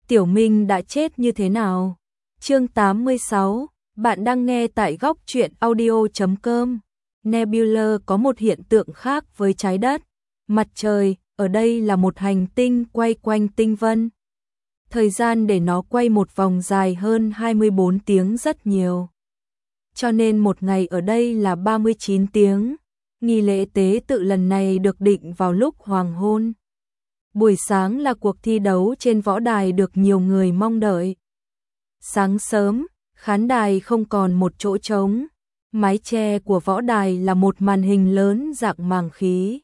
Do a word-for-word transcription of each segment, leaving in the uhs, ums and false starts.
Tiểu Minh đã chết như thế nào? Chương tám mươi sáu, bạn đang nghe tại góc truyện audio chấm com. Nebula có một hiện tượng khác với trái đất. Mặt trời, ở đây là một hành tinh quay quanh tinh vân. Thời gian để nó quay một vòng dài hơn hai mươi bốn tiếng rất nhiều. Cho nên một ngày ở đây là ba mươi chín tiếng. Nghi lễ tế tự lần này được định vào lúc hoàng hôn. Buổi sáng là cuộc thi đấu trên võ đài được nhiều người mong đợi. Sáng sớm, khán đài không còn một chỗ trống. Mái che của võ đài là một màn hình lớn dạng màng khí.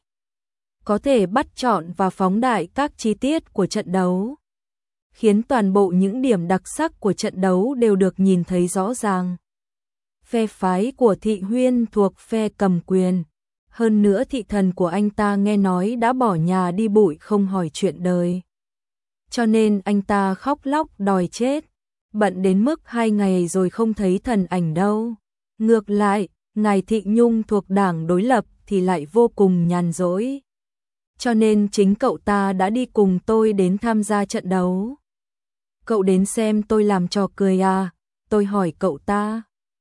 Có thể bắt trọn và phóng đại các chi tiết của trận đấu, khiến toàn bộ những điểm đặc sắc của trận đấu đều được nhìn thấy rõ ràng. Phe phái của Thị Huyên thuộc phe cầm quyền. Hơn nữa thị thần của anh ta nghe nói đã bỏ nhà đi bụi không hỏi chuyện đời. Cho nên anh ta khóc lóc đòi chết. Bận đến mức hai ngày rồi không thấy thần ảnh đâu. Ngược lại, ngài Thị Nhung thuộc đảng đối lập thì lại vô cùng nhàn rỗi. Cho nên chính cậu ta đã đi cùng tôi đến tham gia trận đấu. Cậu đến xem tôi làm trò cười à? Tôi hỏi cậu ta.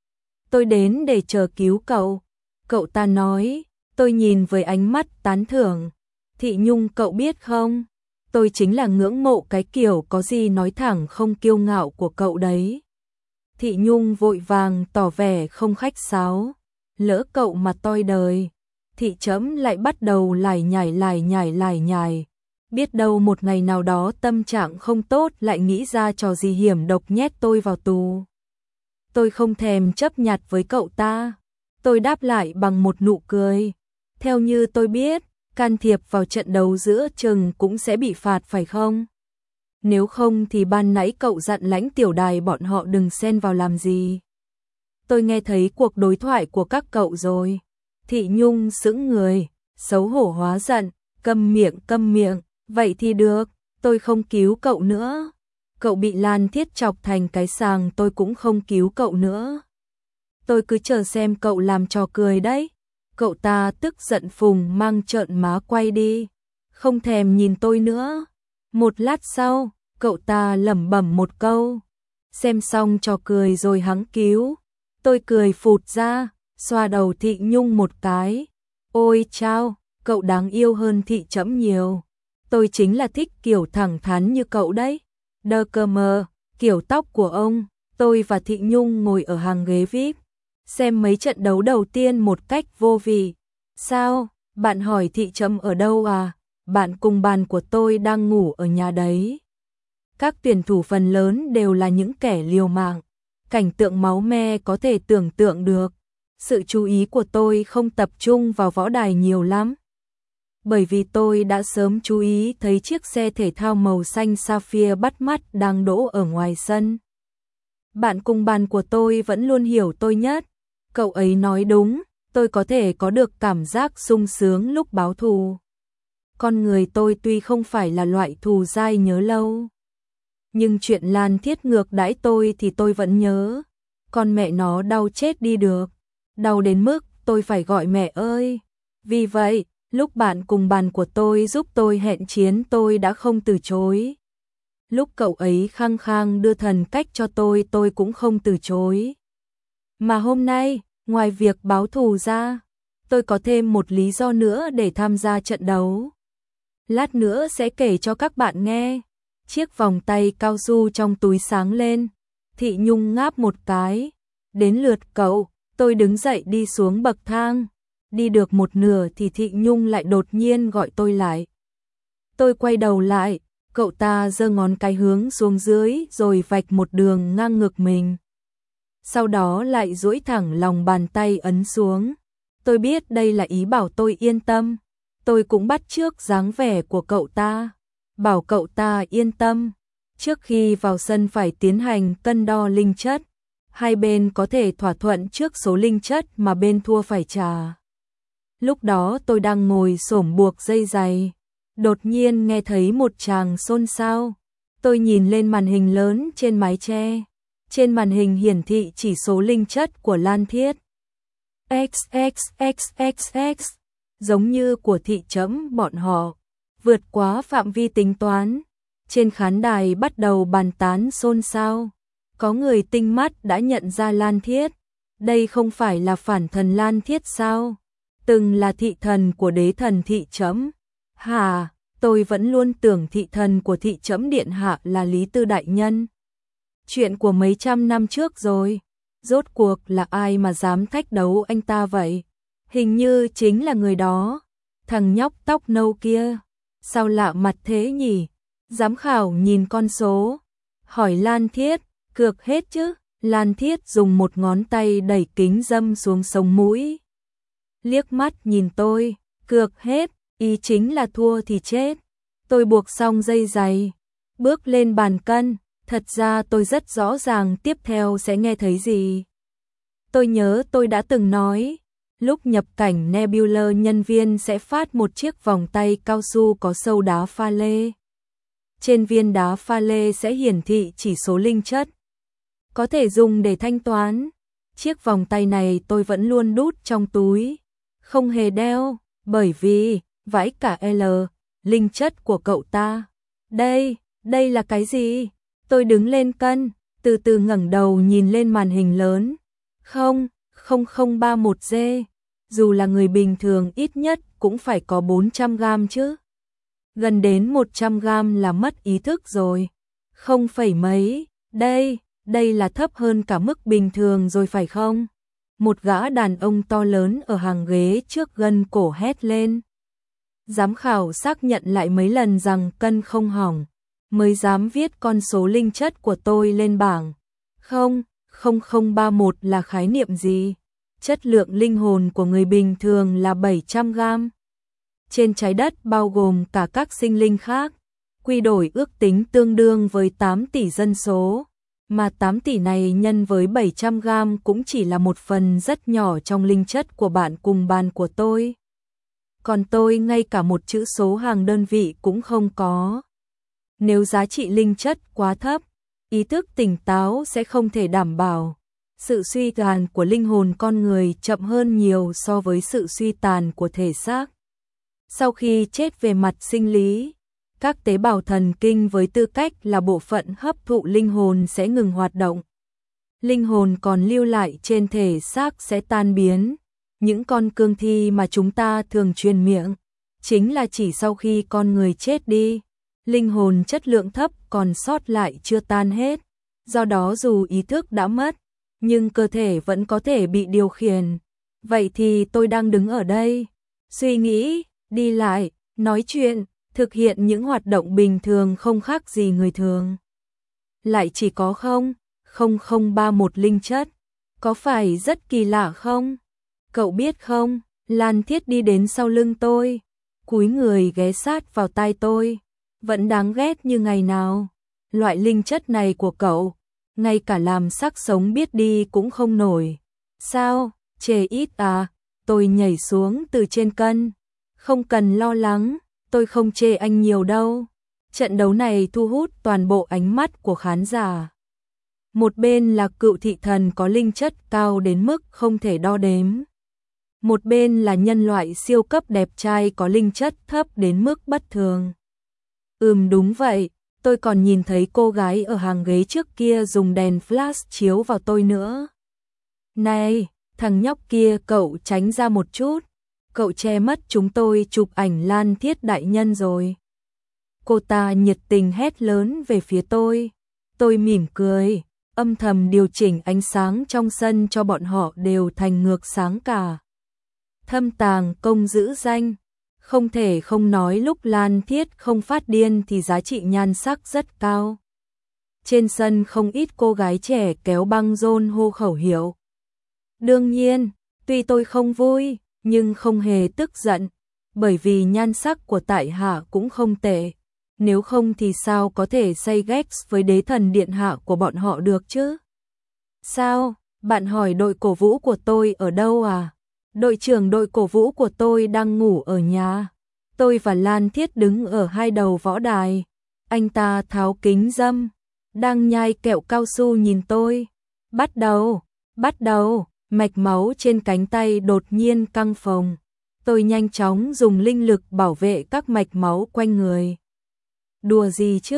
Tôi đến để chờ cứu cậu. Cậu ta nói. Tôi nhìn với ánh mắt tán thưởng. Thị Nhung cậu biết không? Tôi chính là ngưỡng mộ cái kiểu có gì nói thẳng không kiêu ngạo của cậu đấy. Thị Nhung vội vàng tỏ vẻ không khách sáo. Lỡ cậu mà toi đời. Thị Trẫm lại bắt đầu lải nhải lải nhải lải nhải. Biết đâu một ngày nào đó tâm trạng không tốt lại nghĩ ra trò gì hiểm độc nhét tôi vào tù. Tôi không thèm chấp nhặt với cậu ta. Tôi đáp lại bằng một nụ cười. Theo như tôi biết, can thiệp vào trận đấu giữa chừng cũng sẽ bị phạt phải không? Nếu không thì ban nãy cậu dặn lãnh tiểu đài bọn họ đừng xen vào làm gì. Tôi nghe thấy cuộc đối thoại của các cậu rồi. Thị Nhung sững người, xấu hổ hóa giận, câm miệng câm miệng, vậy thì được, tôi không cứu cậu nữa. Cậu bị Lan Thiết chọc thành cái sàng tôi cũng không cứu cậu nữa. Tôi cứ chờ xem cậu làm trò cười đấy. Cậu ta tức giận phùng mang trợn má quay đi, không thèm nhìn tôi nữa. Một lát sau, cậu ta lẩm bẩm một câu, xem xong trò cười rồi hắng cứu. Tôi cười phụt ra, xoa đầu Thị Nhung một cái. Ôi chao, cậu đáng yêu hơn Thị Trẫm nhiều. Tôi chính là thích kiểu thẳng thắn như cậu đấy. Đơ cơ mờ, kiểu tóc của ông. Tôi và Thị Nhung ngồi ở hàng ghế vi ai pi. Xem mấy trận đấu đầu tiên một cách vô vị. Sao? Bạn hỏi Thị Trẫm ở đâu à? Bạn cùng bàn của tôi đang ngủ ở nhà đấy. Các tuyển thủ phần lớn đều là những kẻ liều mạng. Cảnh tượng máu me có thể tưởng tượng được. Sự chú ý của tôi không tập trung vào võ đài nhiều lắm. Bởi vì tôi đã sớm chú ý thấy chiếc xe thể thao màu xanh sapphire bắt mắt đang đỗ ở ngoài sân. Bạn cùng bàn của tôi vẫn luôn hiểu tôi nhất. Cậu ấy nói đúng, tôi có thể có được cảm giác sung sướng lúc báo thù. Con người tôi tuy không phải là loại thù dai nhớ lâu, nhưng chuyện Lan Thiết ngược đãi tôi thì tôi vẫn nhớ. Con mẹ nó đau chết đi được, đau đến mức tôi phải gọi mẹ ơi. Vì vậy, lúc bạn cùng bàn của tôi giúp tôi hẹn chiến tôi đã không từ chối. Lúc cậu ấy khăng khăng đưa thần cách cho tôi tôi cũng không từ chối. Mà hôm nay, ngoài việc báo thù ra, tôi có thêm một lý do nữa để tham gia trận đấu. Lát nữa sẽ kể cho các bạn nghe. Chiếc vòng tay cao su trong túi sáng lên. Thị Nhung ngáp một cái. Đến lượt cậu, tôi đứng dậy đi xuống bậc thang. Đi được một nửa thì Thị Nhung lại đột nhiên gọi tôi lại. Tôi quay đầu lại, cậu ta giơ ngón cái hướng xuống dưới rồi vạch một đường ngang ngực mình. Sau đó lại duỗi thẳng lòng bàn tay ấn xuống. Tôi biết đây là ý bảo tôi yên tâm. Tôi cũng bắt chước dáng vẻ của cậu ta, bảo cậu ta yên tâm. Trước khi vào sân phải tiến hành cân đo linh chất. Hai bên có thể thỏa thuận trước số linh chất mà bên thua phải trả. Lúc đó tôi đang ngồi xổm buộc dây giày. Đột nhiên nghe thấy một tràng xôn xao. Tôi nhìn lên màn hình lớn trên mái che. Trên màn hình hiển thị chỉ số linh chất của Lan Thiết. X X X X X, giống như của Thị Trẫm bọn họ, vượt quá phạm vi tính toán. Trên khán đài bắt đầu bàn tán xôn xao. Có người tinh mắt đã nhận ra Lan Thiết. Đây không phải là phản thần Lan Thiết sao? Từng là thị thần của đế thần thị trẫm. Hà, tôi vẫn luôn tưởng thị thần của thị trẫm điện hạ là Lý Tư đại nhân. Chuyện của mấy trăm năm trước rồi. Rốt cuộc là ai mà dám thách đấu anh ta vậy? Hình như chính là người đó. Thằng nhóc tóc nâu kia. Sao lạ mặt thế nhỉ? Giám khảo nhìn con số. Hỏi Lan Thiết, cược hết chứ? Lan Thiết dùng một ngón tay đẩy kính dâm xuống sống mũi. Liếc mắt nhìn tôi, cược hết, ý chính là thua thì chết. Tôi buộc xong dây giày, bước lên bàn cân. Thật ra tôi rất rõ ràng tiếp theo sẽ nghe thấy gì. Tôi nhớ tôi đã từng nói, lúc nhập cảnh Nebula nhân viên sẽ phát một chiếc vòng tay cao su có sâu đá pha lê. Trên viên đá pha lê sẽ hiển thị chỉ số linh chất. Có thể dùng để thanh toán. Chiếc vòng tay này tôi vẫn luôn đút trong túi. Không hề đeo, bởi vì, vãi cả L, linh chất của cậu ta. Đây, đây là cái gì? Tôi đứng lên cân, từ từ ngẩng đầu nhìn lên màn hình lớn. Không, không không ba mốt G. Dù là người bình thường ít nhất cũng phải có bốn trăm gam chứ. Gần đến một trăm gam là mất ý thức rồi. Không phẩy mấy, đây, đây là thấp hơn cả mức bình thường rồi phải không? Một gã đàn ông to lớn ở hàng ghế trước gân cổ hét lên. Giám khảo xác nhận lại mấy lần rằng cân không hỏng, mới dám viết con số linh chất của tôi lên bảng. Không, không không ba mốt là khái niệm gì? Chất lượng linh hồn của người bình thường là bảy trăm gam. Trên trái đất bao gồm cả các sinh linh khác, quy đổi ước tính tương đương với tám tỷ dân số, mà tám tỷ này nhân với bảy trăm gam cũng chỉ là một phần rất nhỏ trong linh chất của bạn cùng bàn của tôi. Còn tôi ngay cả một chữ số hàng đơn vị cũng không có. Nếu giá trị linh chất quá thấp, ý thức tỉnh táo sẽ không thể đảm bảo. Sự suy tàn của linh hồn con người chậm hơn nhiều so với sự suy tàn của thể xác. Sau khi chết về mặt sinh lý, các tế bào thần kinh với tư cách là bộ phận hấp thụ linh hồn sẽ ngừng hoạt động. Linh hồn còn lưu lại trên thể xác sẽ tan biến. Những con cương thi mà chúng ta thường truyền miệng, chính là chỉ sau khi con người chết đi, linh hồn chất lượng thấp còn sót lại chưa tan hết. Do đó dù ý thức đã mất, nhưng cơ thể vẫn có thể bị điều khiển. Vậy thì tôi đang đứng ở đây, suy nghĩ, đi lại, nói chuyện, thực hiện những hoạt động bình thường không khác gì người thường. Lại chỉ có không, không không ba mốt linh chất. Có phải rất kỳ lạ không? Cậu biết không, Lan Thiết đi đến sau lưng tôi, cúi người ghé sát vào tai tôi. Vẫn đáng ghét như ngày nào. Loại linh chất này của cậu, ngay cả làm xác sống biết đi cũng không nổi. Sao, chê ít à? Tôi nhảy xuống từ trên cân. Không cần lo lắng, tôi không chê anh nhiều đâu. Trận đấu này thu hút toàn bộ ánh mắt của khán giả. Một bên là cựu thị thần có linh chất cao đến mức không thể đo đếm. Một bên là nhân loại siêu cấp đẹp trai có linh chất thấp đến mức bất thường. Ừm đúng vậy, tôi còn nhìn thấy cô gái ở hàng ghế trước kia dùng đèn flash chiếu vào tôi nữa. Này, thằng nhóc kia cậu tránh ra một chút, cậu che mất chúng tôi chụp ảnh Lan Thiết đại nhân rồi. Cô ta nhiệt tình hét lớn về phía tôi, tôi mỉm cười, âm thầm điều chỉnh ánh sáng trong sân cho bọn họ đều thành ngược sáng cả. Thâm tàng công giữ danh. Không thể không nói lúc Lan Thiết không phát điên thì giá trị nhan sắc rất cao. Trên sân không ít cô gái trẻ kéo băng rôn hô khẩu hiệu. Đương nhiên, tuy tôi không vui, nhưng không hề tức giận, bởi vì nhan sắc của tại hạ cũng không tệ. Nếu không thì sao có thể say ghét với đế thần điện hạ của bọn họ được chứ? Sao, bạn hỏi đội cổ vũ của tôi ở đâu à? Đội trưởng đội cổ vũ của tôi đang ngủ ở nhà. Tôi và Lan Thiết đứng ở hai đầu võ đài. Anh ta tháo kính dâm, đang nhai kẹo cao su nhìn tôi. Bắt đầu, bắt đầu, mạch máu trên cánh tay đột nhiên căng phồng. Tôi nhanh chóng dùng linh lực bảo vệ các mạch máu quanh người. Đùa gì chứ,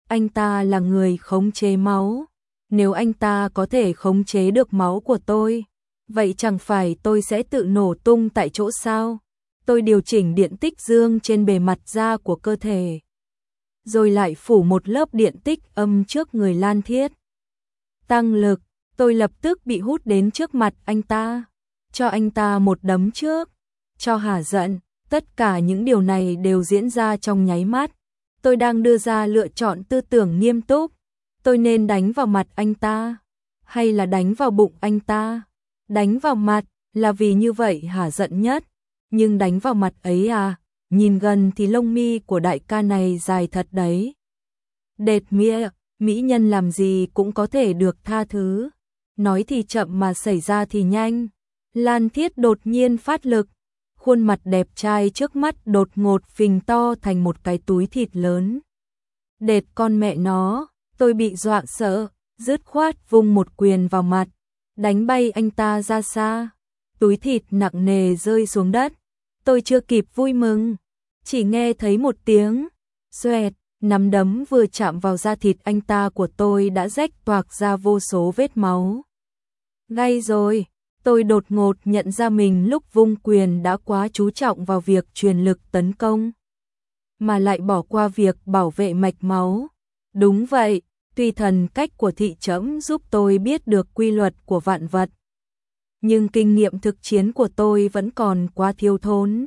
Anh ta là người khống chế máu. Nếu anh ta có thể khống chế được máu của tôi, vậy chẳng phải tôi sẽ tự nổ tung tại chỗ sao? Tôi điều chỉnh điện tích dương trên bề mặt da của cơ thể, rồi lại phủ một lớp điện tích âm trước người Lan Thiết. Tăng lực, tôi lập tức bị hút đến trước mặt anh ta, cho anh ta một đấm trước, cho hả giận. Tất cả những điều này đều diễn ra trong nháy mắt. Tôi đang đưa ra lựa chọn tư tưởng nghiêm túc. Tôi nên đánh vào mặt anh ta, hay là đánh vào bụng anh ta? Đánh vào mặt, là vì như vậy hả giận nhất. Nhưng đánh vào mặt ấy à, nhìn gần thì lông mi của đại ca này dài thật đấy. Đệt mía, mỹ nhân làm gì cũng có thể được tha thứ. Nói thì chậm mà xảy ra thì nhanh. Lan Thiết đột nhiên phát lực. Khuôn mặt đẹp trai trước mắt đột ngột phình to thành một cái túi thịt lớn. Đệt con mẹ nó, tôi bị dọa sợ, dứt khoát vung một quyền vào mặt, đánh bay anh ta ra xa. Túi thịt nặng nề rơi xuống đất. Tôi chưa kịp vui mừng, chỉ nghe thấy một tiếng xoẹt, nắm đấm vừa chạm vào da thịt anh ta của tôi đã rách toạc ra vô số vết máu. Ngay rồi, tôi đột ngột nhận ra mình lúc vung quyền đã quá chú trọng vào việc truyền lực tấn công, mà lại bỏ qua việc bảo vệ mạch máu. Đúng vậy, tuy thần cách của thị trẫm giúp tôi biết được quy luật của vạn vật, nhưng kinh nghiệm thực chiến của tôi vẫn còn quá thiếu thốn.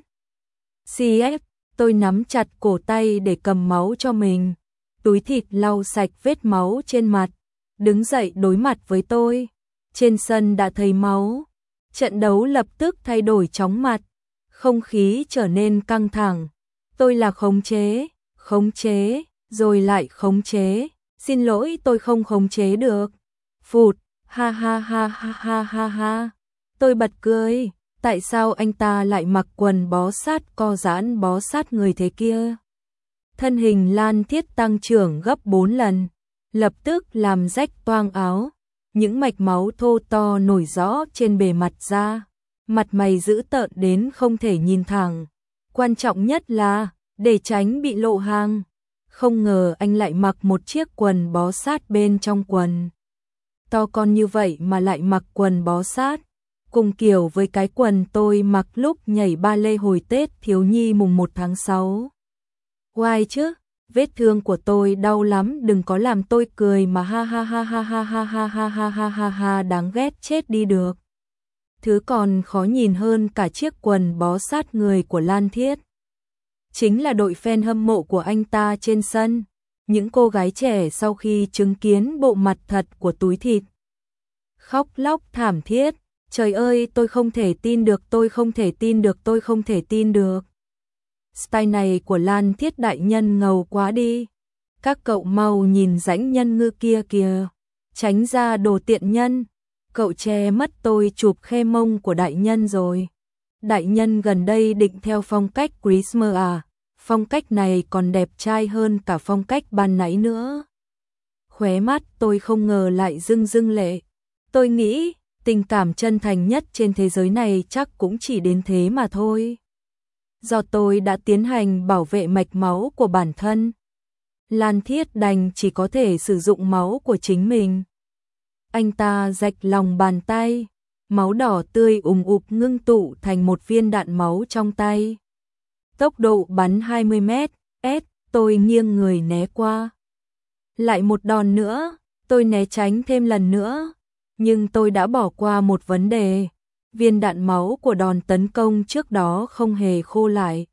xê ép, tôi nắm chặt cổ tay để cầm máu cho mình. Túi thịt lau sạch vết máu trên mặt, đứng dậy đối mặt với tôi. Trên sân đã thấy máu. Trận đấu lập tức thay đổi chóng mặt. Không khí trở nên căng thẳng. Tôi là khống chế, khống chế, rồi lại khống chế. Xin lỗi, tôi không khống chế được. Phụt, ha ha ha ha ha ha ha. Tôi bật cười, tại sao anh ta lại mặc quần bó sát co giãn bó sát người thế kia? Thân hình Lan Thiết tăng trưởng gấp bốn lần, lập tức làm rách toang áo, những mạch máu thô to nổi rõ trên bề mặt da, mặt mày dữ tợn đến không thể nhìn thẳng. Quan trọng nhất là, để tránh bị lộ hàng, không ngờ anh lại mặc một chiếc quần bó sát bên trong quần. To con như vậy mà lại mặc quần bó sát, cùng kiểu với cái quần tôi mặc lúc nhảy ba lê hồi Tết thiếu nhi mùng một tháng sáu. Oai chứ, vết thương của tôi đau lắm, đừng có làm tôi cười mà ha ha ha ha ha ha ha ha ha ha ha ha, đáng ghét chết đi được. Thứ còn khó nhìn hơn cả chiếc quần bó sát người của Lan Thiết chính là đội fan hâm mộ của anh ta trên sân. Những cô gái trẻ sau khi chứng kiến bộ mặt thật của túi thịt khóc lóc thảm thiết. Trời ơi, tôi không thể tin được, tôi không thể tin được, tôi không thể tin được. Style này của Lan Thiết đại nhân ngầu quá đi. Các cậu mau nhìn rãnh nhân ngư kia kìa. Tránh ra đồ tiện nhân. Cậu che mất tôi chụp khe mông của đại nhân rồi. Đại nhân gần đây định theo phong cách Christmas à? Phong cách này còn đẹp trai hơn cả phong cách ban nãy nữa. Khóe mắt tôi không ngờ lại rưng rưng lệ. Tôi nghĩ tình cảm chân thành nhất trên thế giới này chắc cũng chỉ đến thế mà thôi. Do tôi đã tiến hành bảo vệ mạch máu của bản thân, Lan Thiết đành chỉ có thể sử dụng máu của chính mình. Anh ta rạch lòng bàn tay, máu đỏ tươi ùm ụp ngưng tụ thành một viên đạn máu trong tay. Tốc độ bắn hai mươi mét, S, tôi nghiêng người né qua. Lại một đòn nữa, tôi né tránh thêm lần nữa. Nhưng tôi đã bỏ qua một vấn đề. Viên đạn máu của đòn tấn công trước đó không hề khô lại.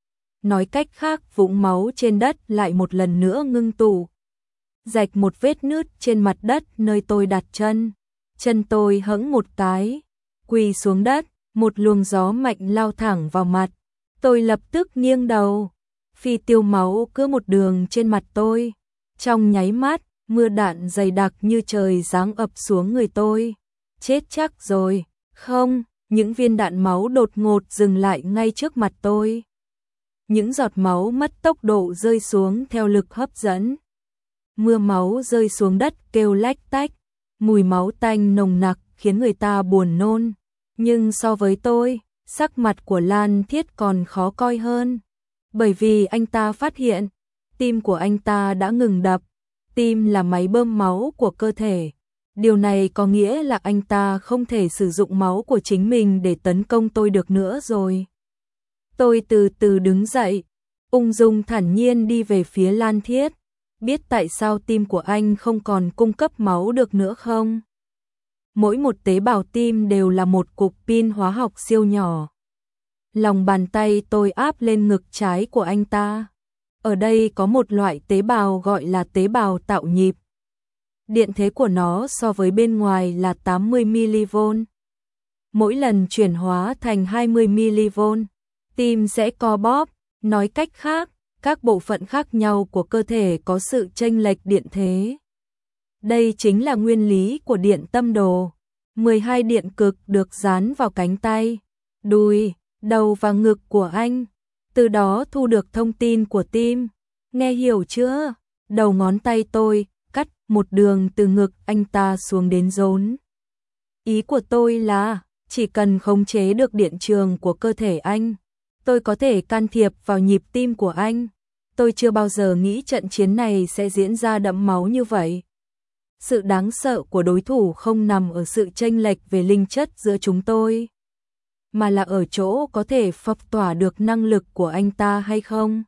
Nói cách khác, vũng máu trên đất lại một lần nữa ngưng tụ, rạch một vết nứt trên mặt đất nơi tôi đặt chân. Chân tôi hẫng một cái, quỳ xuống đất, một luồng gió mạnh lao thẳng vào mặt. Tôi lập tức nghiêng đầu, phi tiêu máu cứ một đường trên mặt tôi. Trong nháy mắt, mưa đạn dày đặc như trời giáng ập xuống người tôi. Chết chắc rồi. Không, những viên đạn máu đột ngột dừng lại ngay trước mặt tôi. Những giọt máu mất tốc độ rơi xuống theo lực hấp dẫn. Mưa máu rơi xuống đất kêu lách tách. Mùi máu tanh nồng nặc khiến người ta buồn nôn. Nhưng so với tôi, sắc mặt của Lan Thiết còn khó coi hơn. Bởi vì anh ta phát hiện, tim của anh ta đã ngừng đập. Tim là máy bơm máu của cơ thể. Điều này có nghĩa là anh ta không thể sử dụng máu của chính mình để tấn công tôi được nữa rồi. Tôi từ từ đứng dậy, ung dung thản nhiên đi về phía Lan Thiết. Biết tại sao tim của anh không còn cung cấp máu được nữa không? Mỗi một tế bào tim đều là một cục pin hóa học siêu nhỏ. Lòng bàn tay tôi áp lên ngực trái của anh ta. Ở đây có một loại tế bào gọi là tế bào tạo nhịp. Điện thế của nó so với bên ngoài là tám mươi mi-li-vôn. Mỗi lần chuyển hóa thành hai mươi mi-li-vôn, tim sẽ co bóp. Nói cách khác, các bộ phận khác nhau của cơ thể có sự chênh lệch điện thế. Đây chính là nguyên lý của điện tâm đồ. mười hai điện cực được dán vào cánh tay, đùi, đầu và ngực của anh. Từ đó thu được thông tin của tim. Nghe hiểu chưa? Đầu ngón tay tôi cắt một đường từ ngực anh ta xuống đến rốn. Ý của tôi là chỉ cần khống chế được điện trường của cơ thể anh, tôi có thể can thiệp vào nhịp tim của anh. Tôi chưa bao giờ nghĩ trận chiến này sẽ diễn ra đẫm máu như vậy. Sự đáng sợ của đối thủ không nằm ở sự chênh lệch về linh chất giữa chúng tôi, mà là ở chỗ có thể phong tỏa được năng lực của anh ta hay không.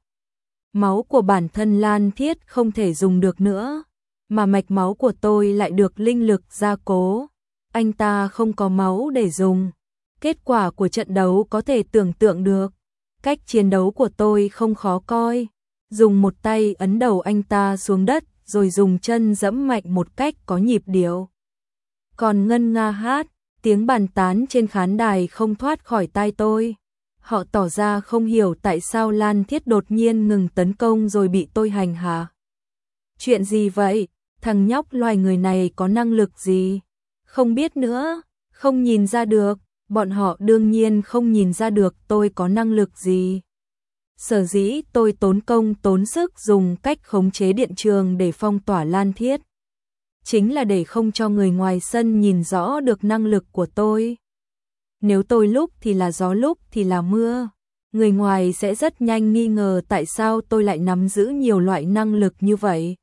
Máu của bản thân Lan Thiết không thể dùng được nữa, mà mạch máu của tôi lại được linh lực gia cố. Anh ta không có máu để dùng. Kết quả của trận đấu có thể tưởng tượng được. Cách chiến đấu của tôi không khó coi. Dùng một tay ấn đầu anh ta xuống đất, rồi dùng chân giẫm mạnh một cách có nhịp điệu. Còn ngân nga hát, tiếng bàn tán trên khán đài không thoát khỏi tai tôi. Họ tỏ ra không hiểu tại sao Lan Thiết đột nhiên ngừng tấn công rồi bị tôi hành hạ. Chuyện gì vậy? Thằng nhóc loài người này có năng lực gì? Không biết nữa, không nhìn ra được. Bọn họ đương nhiên không nhìn ra được tôi có năng lực gì. Sở dĩ tôi tốn công tốn sức dùng cách khống chế điện trường để phong tỏa Lan Thiết, chính là để không cho người ngoài sân nhìn rõ được năng lực của tôi. Nếu tôi lúc thì là gió lúc thì là mưa, người ngoài sẽ rất nhanh nghi ngờ tại sao tôi lại nắm giữ nhiều loại năng lực như vậy.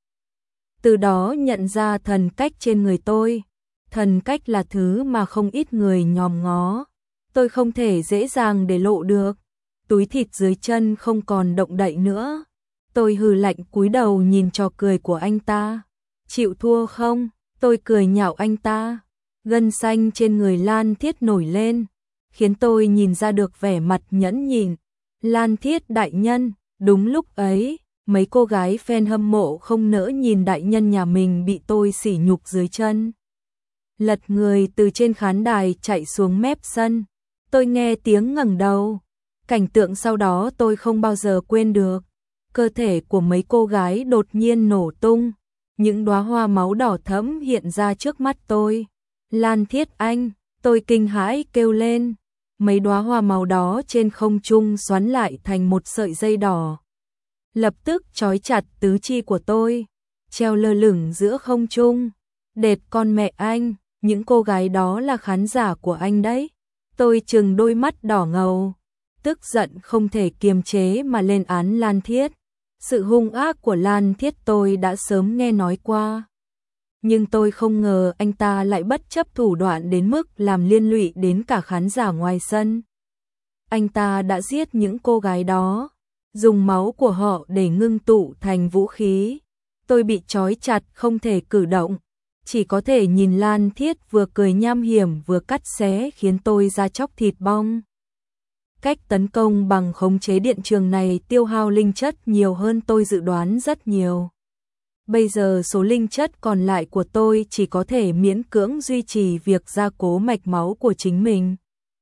Từ đó nhận ra thần cách trên người tôi. Thần cách là thứ mà không ít người nhòm ngó. Tôi không thể dễ dàng để lộ được. Túi thịt dưới chân không còn động đậy nữa. Tôi hừ lạnh cúi đầu nhìn trò cười của anh ta. Chịu thua không? Tôi cười nhạo anh ta. Gân xanh trên người Lan Thiết nổi lên, khiến tôi nhìn ra được vẻ mặt nhẫn nhịn. Lan Thiết đại nhân, đúng lúc ấy, mấy cô gái fan hâm mộ không nỡ nhìn đại nhân nhà mình bị tôi sỉ nhục dưới chân. Lật người từ trên khán đài chạy xuống mép sân. Tôi nghe tiếng ngẩng đầu. Cảnh tượng sau đó tôi không bao giờ quên được. Cơ thể của mấy cô gái đột nhiên nổ tung. Những đóa hoa máu đỏ thẫm hiện ra trước mắt tôi. Lan Thiết anh, tôi kinh hãi kêu lên. Mấy đóa hoa màu đó trên không trung xoắn lại thành một sợi dây đỏ. Lập tức trói chặt tứ chi của tôi, treo lơ lửng giữa không trung. Đệt con mẹ anh, những cô gái đó là khán giả của anh đấy. Tôi trừng đôi mắt đỏ ngầu, tức giận không thể kiềm chế mà lên án Lan Thiết. Sự hung ác của Lan Thiết tôi đã sớm nghe nói qua. Nhưng tôi không ngờ anh ta lại bất chấp thủ đoạn đến mức làm liên lụy đến cả khán giả ngoài sân. Anh ta đã giết những cô gái đó, dùng máu của họ để ngưng tụ thành vũ khí. Tôi bị trói chặt không thể cử động, chỉ có thể nhìn Lan Thiết vừa cười nham hiểm vừa cắt xé khiến tôi da chóc thịt bong. Cách tấn công bằng khống chế điện trường này tiêu hao linh chất nhiều hơn tôi dự đoán rất nhiều. Bây giờ số linh chất còn lại của tôi chỉ có thể miễn cưỡng duy trì việc gia cố mạch máu của chính mình.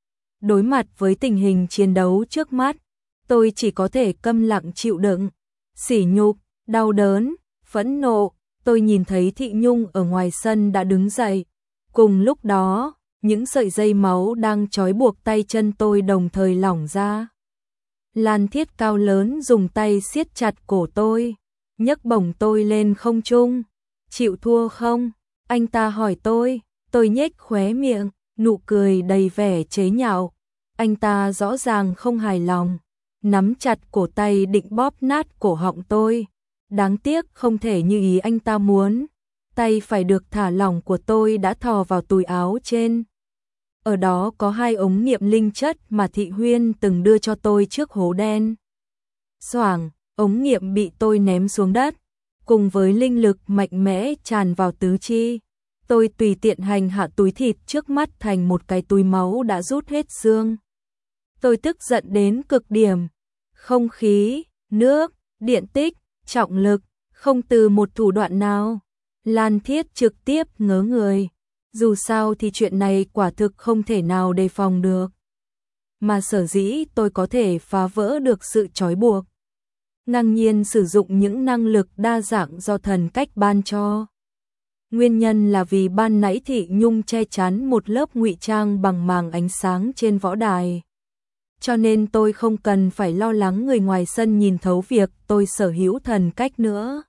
Đối mặt với tình hình chiến đấu trước mắt, tôi chỉ có thể câm lặng chịu đựng. Sỉ nhục, đau đớn, phẫn nộ, tôi nhìn thấy Thị Nhung ở ngoài sân đã đứng dậy. Cùng lúc đó, những sợi dây máu đang trói buộc tay chân tôi đồng thời lỏng ra. Lan Thiết cao lớn dùng tay siết chặt cổ tôi, nhấc bổng tôi lên không trung. Chịu thua không? Anh ta hỏi tôi. Tôi nhếch khóe miệng, nụ cười đầy vẻ chế nhạo. Anh ta rõ ràng không hài lòng, nắm chặt cổ tay định bóp nát cổ họng tôi. Đáng tiếc không thể như ý anh ta muốn. Tay phải được thả lỏng của tôi đã thò vào túi áo trên. Ở đó có hai ống nghiệm linh chất mà Thị Huyên từng đưa cho tôi trước hố đen. Xoảng, ống nghiệm bị tôi ném xuống đất, cùng với linh lực mạnh mẽ tràn vào tứ chi. Tôi tùy tiện hành hạ túi thịt trước mắt thành một cái túi máu đã rút hết xương. Tôi tức giận đến cực điểm. Không khí, nước, điện tích, trọng lực, không từ một thủ đoạn nào. Lan Thiết trực tiếp ngớ người. Dù sao thì chuyện này quả thực không thể nào đề phòng được. Mà sở dĩ tôi có thể phá vỡ được sự trói buộc, ngang nhiên sử dụng những năng lực đa dạng do thần cách ban cho. Nguyên nhân là vì ban nãy Thị Nhung che chắn một lớp ngụy trang bằng màng ánh sáng trên võ đài. Cho nên tôi không cần phải lo lắng người ngoài sân nhìn thấu việc tôi sở hữu thần cách nữa.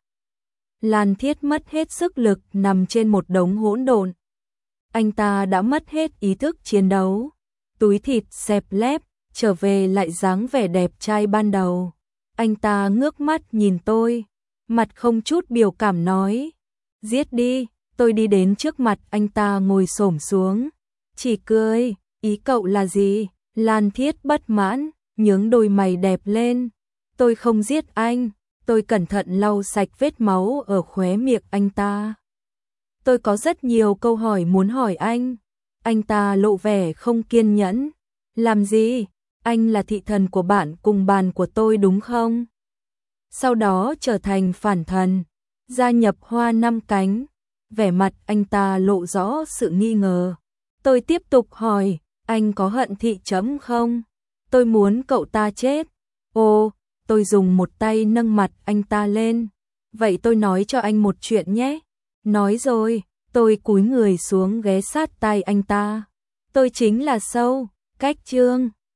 Lan Thiết mất hết sức lực nằm trên một đống hỗn độn. Anh ta đã mất hết ý thức chiến đấu. Túi thịt xẹp lép, trở về lại dáng vẻ đẹp trai ban đầu. Anh ta ngước mắt nhìn tôi, mặt không chút biểu cảm nói, giết đi. Tôi đi đến trước mặt anh ta ngồi xổm xuống, chỉ cười, ý cậu là gì? Lan Thiết bất mãn, nhướng đôi mày đẹp lên. Tôi không giết anh, tôi cẩn thận lau sạch vết máu ở khóe miệng anh ta. Tôi có rất nhiều câu hỏi muốn hỏi anh. Anh ta lộ vẻ không kiên nhẫn. Làm gì? Anh là thị thần của bạn cùng bàn của tôi đúng không? Sau đó trở thành phản thần, gia nhập Hoa Năm Cánh. Vẻ mặt anh ta lộ rõ sự nghi ngờ. Tôi tiếp tục hỏi, anh có hận Thị chấm không? Tôi muốn cậu ta chết. Ồ, tôi dùng một tay nâng mặt anh ta lên. Vậy tôi nói cho anh một chuyện nhé. Nói rồi, tôi cúi người xuống ghé sát tai anh ta. Tôi chính là Sâu, Cách Trương.